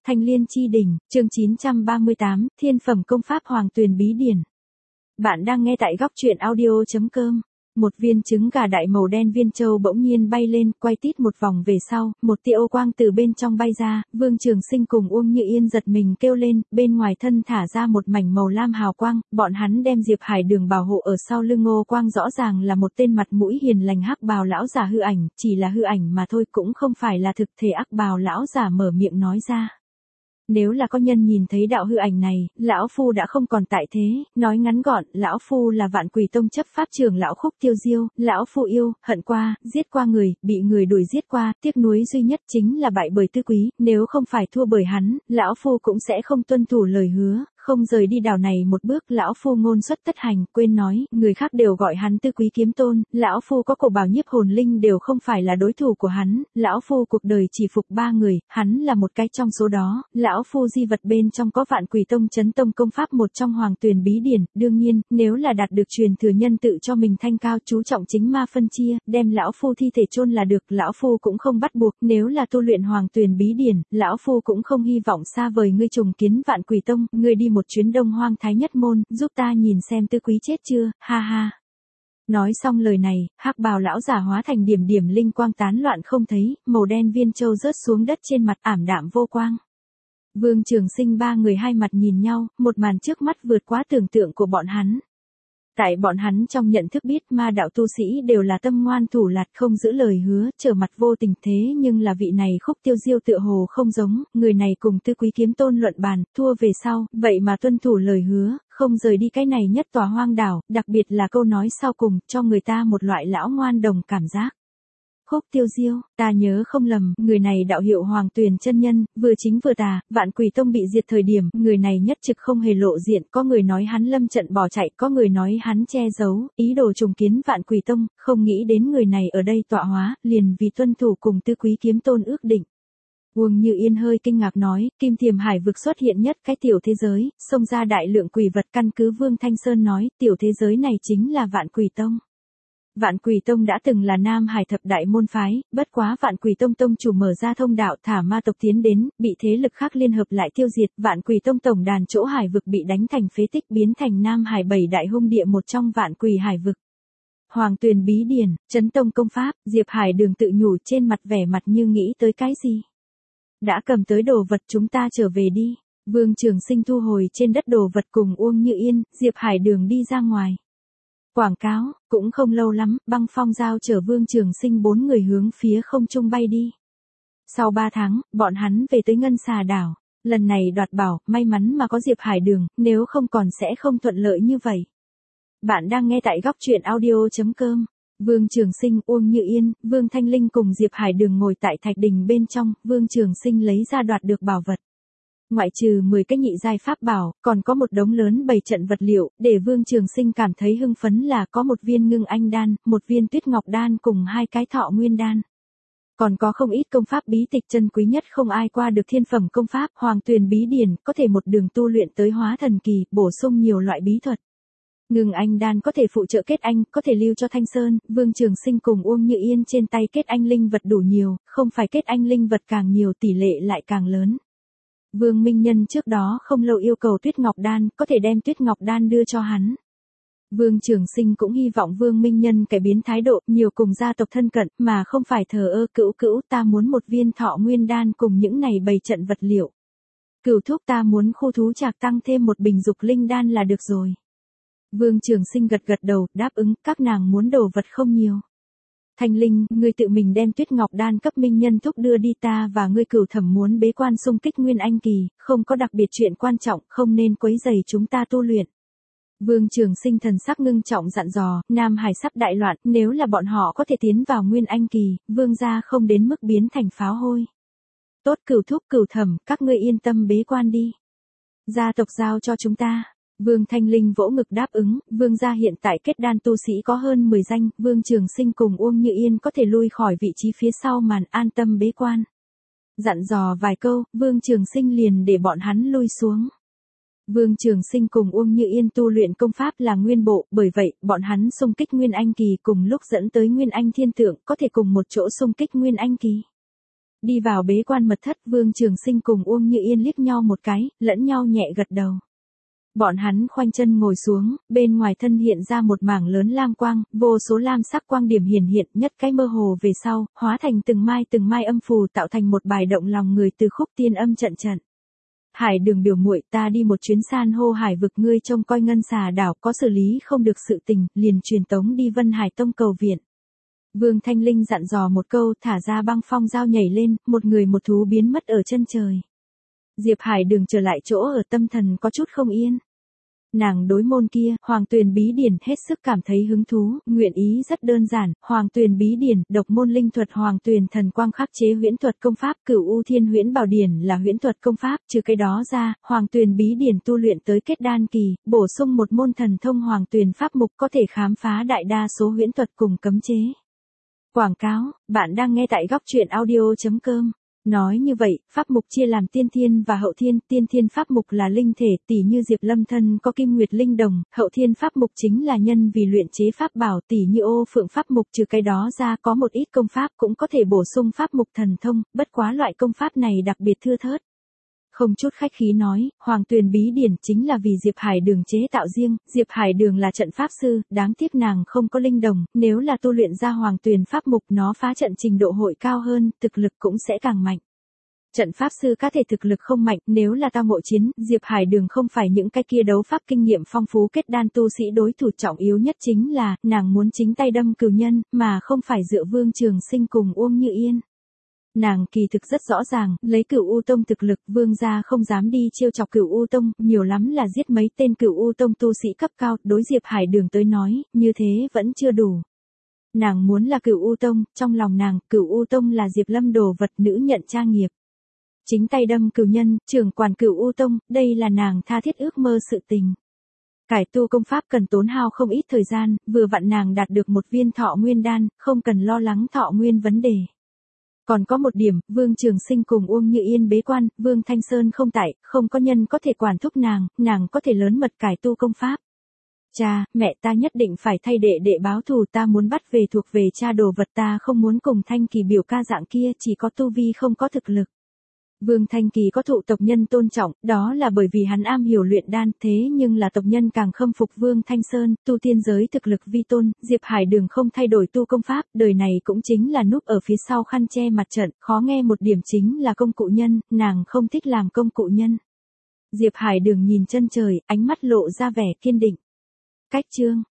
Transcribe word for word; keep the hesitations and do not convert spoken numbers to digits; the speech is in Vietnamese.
Thanh Liên Chi Đỉnh, chương chín trăm ba mươi tám, Thiên phẩm công pháp Hoàng Tuyền Bí Điển. Bạn đang nghe tại góc truyện audio chấm com. Một viên trứng gà đại màu đen viên châu bỗng nhiên bay lên, quay tít một vòng về sau, một tia ô quang từ bên trong bay ra, Vương Trường Sinh cùng Uông Như Yên giật mình kêu lên, bên ngoài thân thả ra một mảnh màu lam hào quang, bọn hắn đem Diệp Hải Đường bảo hộ ở sau lưng ô quang rõ ràng là một tên mặt mũi hiền lành hắc bào lão giả hư ảnh, chỉ là hư ảnh mà thôi cũng không phải là thực thể. Hắc bào lão giả mở miệng nói ra. Nếu là có nhân nhìn thấy đạo hư ảnh này, lão phu đã không còn tại thế, nói ngắn gọn, lão phu là Vạn Quỷ Tông chấp pháp trưởng lão Khúc Tiêu Diêu, lão phu yêu, hận qua, giết qua người, bị người đuổi giết qua, tiếc nuối duy nhất chính là bại bởi Tư Quý, nếu không phải thua bởi hắn, lão phu cũng sẽ không tuân thủ lời hứa, không rời đi đảo này một bước. Lão phu ngôn xuất tất hành, quên nói, người khác đều gọi hắn Tư Quý kiếm tôn, lão phu có cổ bảo nhiếp hồn linh đều không phải là đối thủ của hắn, lão phu cuộc đời chỉ phục ba người, hắn là một cái trong số đó, lão phu di vật bên trong có Vạn Quỷ Tông chấn tông công pháp một trong Hoàng Tuyền Bí Điển, đương nhiên, nếu là đạt được truyền thừa nhân tự cho mình thanh cao chú trọng chính ma phân chia, đem lão phu thi thể chôn là được, lão phu cũng không bắt buộc, nếu là tu luyện Hoàng Tuyền Bí Điển, lão phu cũng không hy vọng xa vời ngươi trùng kiến Vạn Quỷ Tông, ngươi đi một chuyến Đông Hoang Thái Nhất môn, giúp ta nhìn xem Tư Quý chết chưa, ha ha. Nói xong lời này, hắc bào lão giả hóa thành điểm điểm linh quang tán loạn không thấy, màu đen viên châu rớt xuống đất trên mặt ảm đạm vô quang. Vương Trường Sinh ba người hai mặt nhìn nhau, một màn trước mắt vượt quá tưởng tượng của bọn hắn. Tại bọn hắn trong nhận thức biết ma đạo tu sĩ đều là tâm ngoan thủ lạt không giữ lời hứa, trở mặt vô tình, thế nhưng là vị này Khúc Tiêu Diêu tựa hồ không giống, người này cùng Tư Quý kiếm tôn luận bàn, thua về sau, vậy mà tuân thủ lời hứa, không rời đi cái này nhất tòa hoang đảo, đặc biệt là câu nói sau cùng, cho người ta một loại lão ngoan đồng cảm giác. Khúc Tiêu Diêu, ta nhớ không lầm, người này đạo hiệu Hoàng Tuyền chân nhân, vừa chính vừa tà, Vạn Quỷ Tông bị diệt thời điểm, người này nhất trực không hề lộ diện, có người nói hắn lâm trận bỏ chạy, có người nói hắn che giấu, ý đồ trùng kiến Vạn Quỷ Tông, không nghĩ đến người này ở đây tọa hóa, liền vì tuân thủ cùng Tư Quý kiếm tôn ước định. Uông Như Yên hơi kinh ngạc nói, Kim Thiềm Hải vực xuất hiện nhất cái tiểu thế giới, xông ra đại lượng quỷ vật, căn cứ Vương Thanh Sơn nói, tiểu thế giới này chính là Vạn Quỷ Tông. Vạn Quỷ Tông đã từng là Nam Hải thập đại môn phái, bất quá Vạn Quỷ Tông tông chủ mở ra thông đạo thả ma tộc tiến đến, bị thế lực khác liên hợp lại tiêu diệt, Vạn Quỷ Tông tổng đàn chỗ hải vực bị đánh thành phế tích biến thành Nam Hải bảy đại hung địa một trong Vạn Quỷ hải vực. Hoàng Tuyền Bí Điển, chấn tông công pháp, Diệp Hải Đường tự nhủ trên mặt vẻ mặt như nghĩ tới cái gì. Đã cầm tới đồ vật chúng ta trở về đi. Vương Trường Sinh thu hồi trên đất đồ vật cùng Uông Như Yên, Diệp Hải Đường đi ra ngoài. Quảng cáo, cũng không lâu lắm, Băng Phong giao chở Vương Trường Sinh bốn người hướng phía không trung bay đi. Sau ba tháng, bọn hắn về tới Ngân Xà đảo. Lần này đoạt bảo, may mắn mà có Diệp Hải Đường, nếu không còn sẽ không thuận lợi như vậy. Bạn đang nghe tại góc truyện audio chấm com. Vương Trường Sinh, Uông Như Yên, Vương Thanh Linh cùng Diệp Hải Đường ngồi tại thạch đình bên trong, Vương Trường Sinh lấy ra đoạt được bảo vật. Ngoại trừ mười cái nhị giai pháp bảo, còn có một đống lớn bày trận vật liệu, để Vương Trường Sinh cảm thấy hưng phấn là có một viên ngưng anh đan, một viên tuyết ngọc đan cùng hai cái thọ nguyên đan. Còn có không ít công pháp bí tịch chân quý nhất không ai qua được thiên phẩm công pháp, Hoàng Tuyền Bí Điển, có thể một đường tu luyện tới hóa thần kỳ, bổ sung nhiều loại bí thuật. Ngưng anh đan có thể phụ trợ kết anh, có thể lưu cho Thanh Sơn, Vương Trường Sinh cùng Uông Như Yên trên tay kết anh linh vật đủ nhiều, không phải kết anh linh vật càng nhiều tỷ lệ lại càng lớn. Vương Minh Nhân trước đó không lâu yêu cầu Tuyết Ngọc Đan, có thể đem Tuyết Ngọc Đan đưa cho hắn. Vương Trường Sinh cũng hy vọng Vương Minh Nhân cải biến thái độ, nhiều cùng gia tộc thân cận, mà không phải thờ ơ. Cữu cữu, ta muốn một viên thọ nguyên đan cùng những này bày trận vật liệu. Cửu thúc, ta muốn khu thú trạc tăng thêm một bình dục linh đan là được rồi. Vương Trường Sinh gật gật đầu, đáp ứng, các nàng muốn đồ vật không nhiều. Thanh Linh, ngươi tự mình đem Tuyết Ngọc Đan cấp Minh Nhân thúc đưa đi, ta và ngươi Cửu Thẩm muốn bế quan xung kích Nguyên Anh kỳ, không có đặc biệt chuyện quan trọng, không nên quấy rầy chúng ta tu luyện. Vương Trường Sinh thần sắc ngưng trọng dặn dò, Nam Hải sắp đại loạn, nếu là bọn họ có thể tiến vào Nguyên Anh kỳ, Vương gia không đến mức biến thành pháo hôi. Tốt Cửu thúc, Cửu Thẩm, các ngươi yên tâm bế quan đi. Gia tộc giao cho chúng ta. Vương Thanh Linh vỗ ngực đáp ứng, Vương gia hiện tại kết đan tu sĩ có hơn mười danh, Vương Trường Sinh cùng Uông Như Yên có thể lui khỏi vị trí phía sau màn, an tâm bế quan. Dặn dò vài câu, Vương Trường Sinh liền để bọn hắn lui xuống. Vương Trường Sinh cùng Uông Như Yên tu luyện công pháp là nguyên bộ, bởi vậy, bọn hắn xung kích Nguyên Anh kỳ cùng lúc dẫn tới Nguyên Anh thiên tượng, có thể cùng một chỗ xung kích Nguyên Anh kỳ. Đi vào bế quan mật thất, Vương Trường Sinh cùng Uông Như Yên liếc nhau một cái, lẫn nhau nhẹ gật đầu. Bọn hắn khoanh chân ngồi xuống, bên ngoài thân hiện ra một mảng lớn lam quang, vô số lam sắc quang điểm hiển hiện, nhất cái mơ hồ về sau, hóa thành từng mai từng mai âm phù tạo thành một bài động lòng người từ khúc tiên âm trận trận. Hải Đường biểu muội, ta đi một chuyến san hô hải vực, ngươi trông coi ngân xà đảo, có xử lý không được sự tình, liền truyền tống đi Vân Hải Tông cầu viện. Vương Thanh Linh dặn dò một câu, thả ra băng phong dao nhảy lên, một người một thú biến mất ở chân trời. Diệp Hải Đường trở lại chỗ ở, tâm thần có chút không yên. Nàng đối môn kia, Hoàng Tuyền Bí Điển, hết sức cảm thấy hứng thú, nguyện ý rất đơn giản, Hoàng Tuyền Bí Điển, độc môn linh thuật Hoàng Tuyền Thần Quang khắc chế huyễn thuật công pháp, Cửu U Thiên Huyễn Bảo Điển là huyễn thuật công pháp, trừ cái đó ra, Hoàng Tuyền Bí Điển tu luyện tới kết đan kỳ, bổ sung một môn thần thông Hoàng Tuyền pháp mục có thể khám phá đại đa số huyễn thuật cùng cấm chế. Quảng cáo, bạn đang nghe tại góc truyện audio chấm com. Nói như vậy, pháp mục chia làm tiên thiên và hậu thiên, tiên thiên pháp mục là linh thể, tỉ như Diệp Lâm thân có kim nguyệt linh đồng, hậu thiên pháp mục chính là nhân vì luyện chế pháp bảo, tỉ như ô phượng pháp mục, trừ cái đó ra có một ít công pháp cũng có thể bổ sung pháp mục thần thông, bất quá loại công pháp này đặc biệt thưa thớt. Không chút khách khí nói, Hoàng Tuyền Bí Điển chính là vì Diệp Hải Đường chế tạo riêng, Diệp Hải Đường là trận pháp sư, đáng tiếc nàng không có linh đồng, nếu là tu luyện ra Hoàng Tuyền pháp mục nó phá trận trình độ hội cao hơn, thực lực cũng sẽ càng mạnh. Trận pháp sư cá thể thực lực không mạnh, nếu là tao ngộ chiến, Diệp Hải Đường không phải những cái kia đấu pháp kinh nghiệm phong phú kết đan tu sĩ đối thủ, trọng yếu nhất chính là, nàng muốn chính tay đâm cừu nhân, mà không phải dựa Vương Trường Sinh cùng Uông Như Yên. Nàng kỳ thực rất rõ ràng, lấy Cửu U Tông thực lực, Vương gia không dám đi trêu chọc Cửu U Tông, nhiều lắm là giết mấy tên Cửu U Tông tu sĩ cấp cao, đối Diệp Hải Đường tới nói, như thế vẫn chưa đủ. Nàng muốn là Cửu U Tông, trong lòng nàng, Cửu U Tông là Diệp Lâm đồ vật nữ nhận cha nghiệp. Chính tay đâm cửu nhân, trưởng quản Cửu U Tông, đây là nàng tha thiết ước mơ sự tình. Cải tu công pháp cần tốn hao không ít thời gian, vừa vặn nàng đạt được một viên thọ nguyên đan, không cần lo lắng thọ nguyên vấn đề. Còn có một điểm, Vương Trường Sinh cùng Uông Như Yên bế quan, Vương Thanh Sơn không tại, không có nhân có thể quản thúc nàng, nàng có thể lớn mật cải tu công pháp. Cha, mẹ ta nhất định phải thay đệ đệ báo thù, ta muốn bắt về thuộc về cha đồ vật, ta không muốn cùng Thanh Kỳ biểu ca dạng kia, chỉ có tu vi không có thực lực. Vương Thanh Kỳ có thụ tộc nhân tôn trọng, đó là bởi vì hắn am hiểu luyện đan, thế nhưng là tộc nhân càng khâm phục Vương Thanh Sơn, tu tiên giới thực lực vi tôn, Diệp Hải Đường không thay đổi tu công pháp, đời này cũng chính là núp ở phía sau khăn che mặt trận, khó nghe một điểm chính là công cụ nhân, nàng không thích làm công cụ nhân. Diệp Hải Đường nhìn chân trời, ánh mắt lộ ra vẻ kiên định. Cách chương